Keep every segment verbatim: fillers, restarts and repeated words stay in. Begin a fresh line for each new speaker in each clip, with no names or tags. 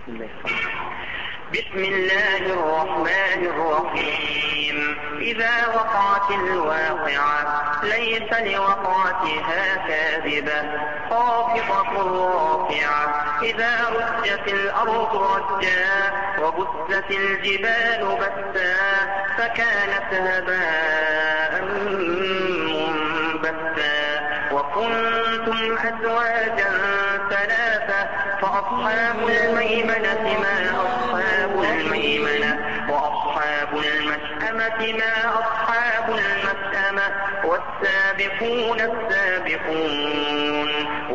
بسم الله الرحمن الرحيم. إذا وقعت الواقعة ليس لوقعتها كاذبة خافضة رافعة. إذا رجت الأرض رجا وبست الجبال بسا فكانت هباء منبثا. وكنتم أزواجا ثلاثة فأصحاب الميمنة ما أصحاب الميمنة وأصحاب المشأمة ما أصحاب المشأمة. والسابقون السابقون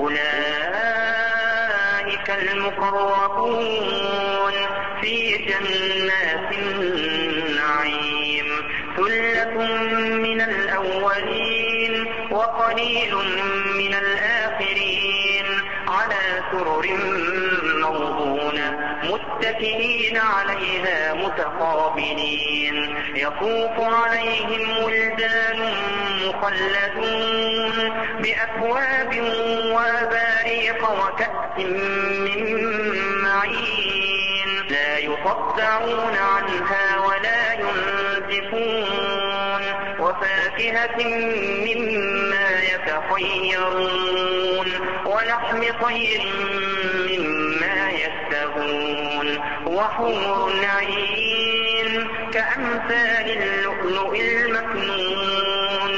أولئك المقربون في جنات النعيم. ثلة من الأولين وقليل من الآخرين على سرر موضونة متكئين عليها متقابلين. يطوف عليهم ولدان مخلدون بأكواب وأباريق وكأس من معين لا يصدعون عنها ولا ينزفون. وفاكهة مما يتخيرون ولحم طير مما يشتهون. وحور عين كأمثال اللؤلؤ المكنون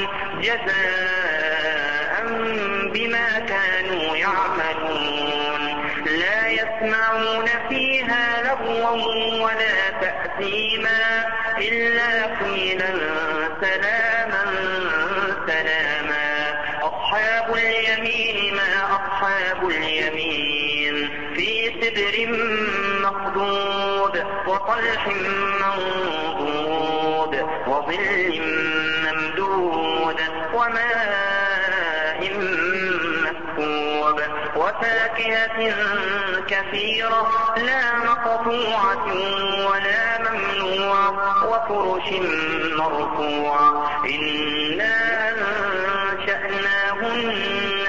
جزاء بما كانوا يعملون. لا يسمعون فيها لغوا ولا تأثيما إلا قيلا سلاما سلاما. أصحاب اليمين ما أصحاب اليمين في سدر مخضود وطلح منضود وظل ممدود وماء مسكوب. وفاكهة كثيرة لا مقطوعة ولا ممنوعة وفرش مرفوعة. إنا أنشأناهن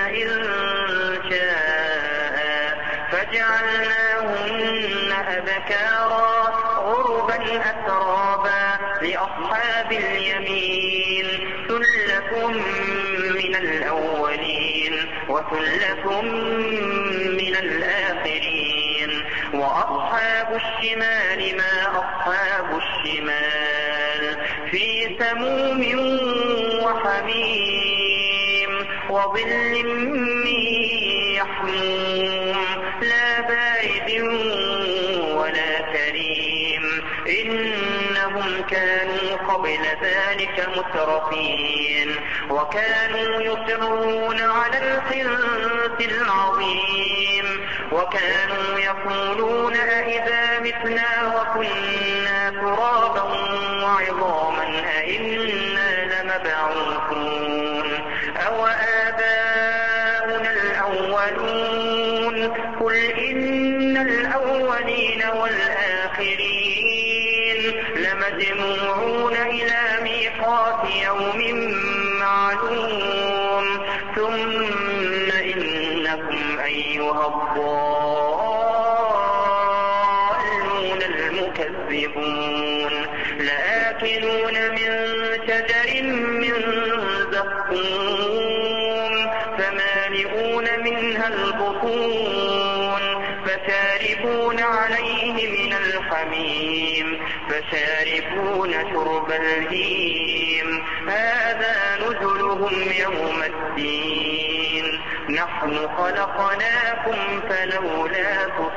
إنشاء فجعلناهن أبكارا عربا أترابا لأصحاب اليمين. ثلة من الأولين وثلة من الآخرين. وأصحاب الشمال ما أصحاب الشمال في سموم وحميم وظل من يحموم لا بارد ولا كريم. إنهم كانوا قبل ذلك مترفين وكانوا يصرون على الحنث العظيم وكانوا يقولون أئذا متنا وكنا ترابا وعظاما أئنا لمبعوثون أو آباؤنا الأولون. قل إن الأولين والآخرين لمجموعون إلى ميقات يوم معلوم. ثم إنكم أيها الضالون المكذبون لآكلون من شجر من زقوم فمالئون منها البطون فشاربون عليه من الحميم فشاربون شرب الهيم. هذا نزلهم يوم الدين. نحن خلقناكم فلولا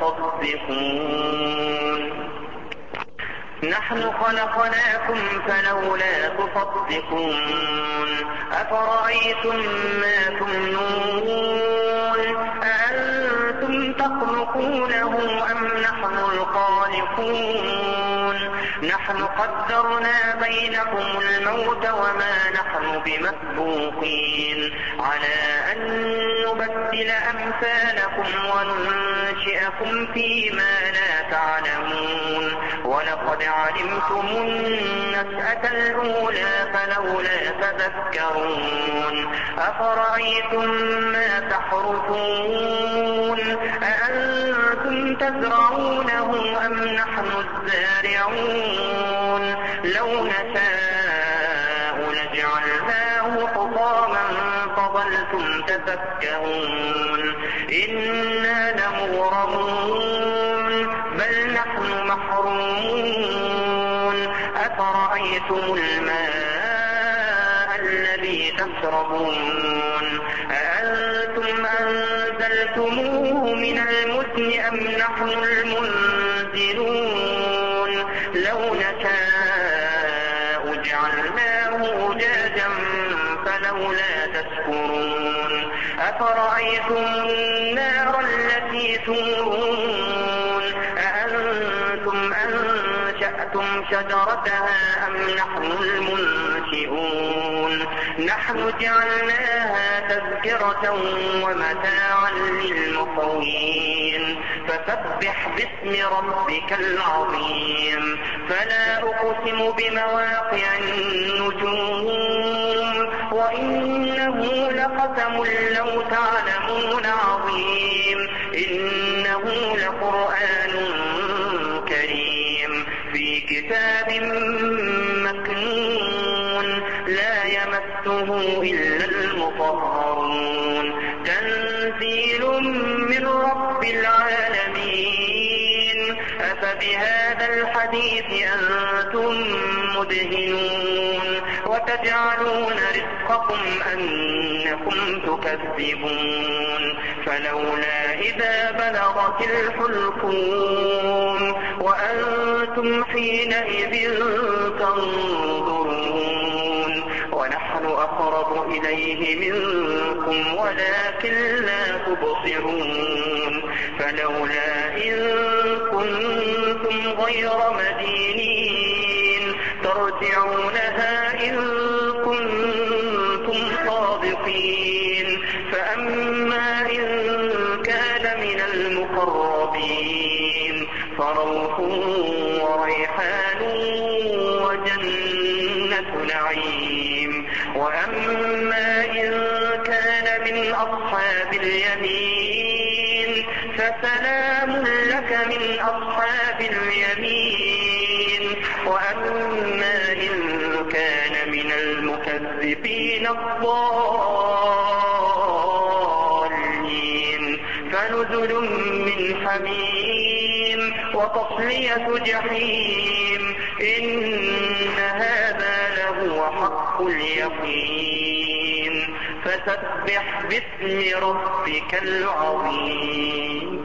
تصدقون نحن خلقناكم فلولا تصدقون. أفرأيتم ما تمنون أأنتم تخلقونه أم نحن الخالقون. نحن قدرنا بينكم الموت وما نحن بمسبوقين على أن نبدل أمثالكم وننشئكم فيما لا تعلمون. ولقد علمتم النشأة الأولى فلولا تذكرون. أفرأيتم ما تحرثون أأنتم تزرعونه أم نحن الزارعون لو نشاء لجعلناه حطاما فظلتم تفكهون إنا لمغرمون بل نحن محرومون أفرأيتم الماء الذي تشربون أأنتم أنزلتموه من المزن أم نحن المنزلون لو نشاء جعلناه أجاجا فلولا تشكرون أفرأيتم النار التي تورون أأنتم أنشأتم شجرتها أم نحن المنشئون نحن جعلناها تذكرة ومتاعا للمقوين فسبح باسم ربك العظيم فلا أقسم بمواقع النجوم وإنه لقسم لو تعلمون عظيم إنه لقرآن كريم في كتاب مكنون لا يمسه إلا المطهرون تنزيل من رب العالمين أفبهذا الحديث أنتم مدهنون وتجعلون رزقكم أنكم تكذبون فلولا إذا بلغت الحلقوم وأنتم حينئذ تنظرون ونحن أقرب إليه منكم ولكن لا تبصرون فلولا إن كنتم غير مدينين ترجعونها إن كنتم صادقين فأما إن كان من المقربين فروح وريحان وجنة نعيم وأما إن كان من أصحاب اليمين فسلام لك من أصحاب اليمين وأما إن كان من المكذبين الضالين فنزل من حميم وتصلية جحيم إن هذا لهو حق اليقين فسبح باسم ربك العظيم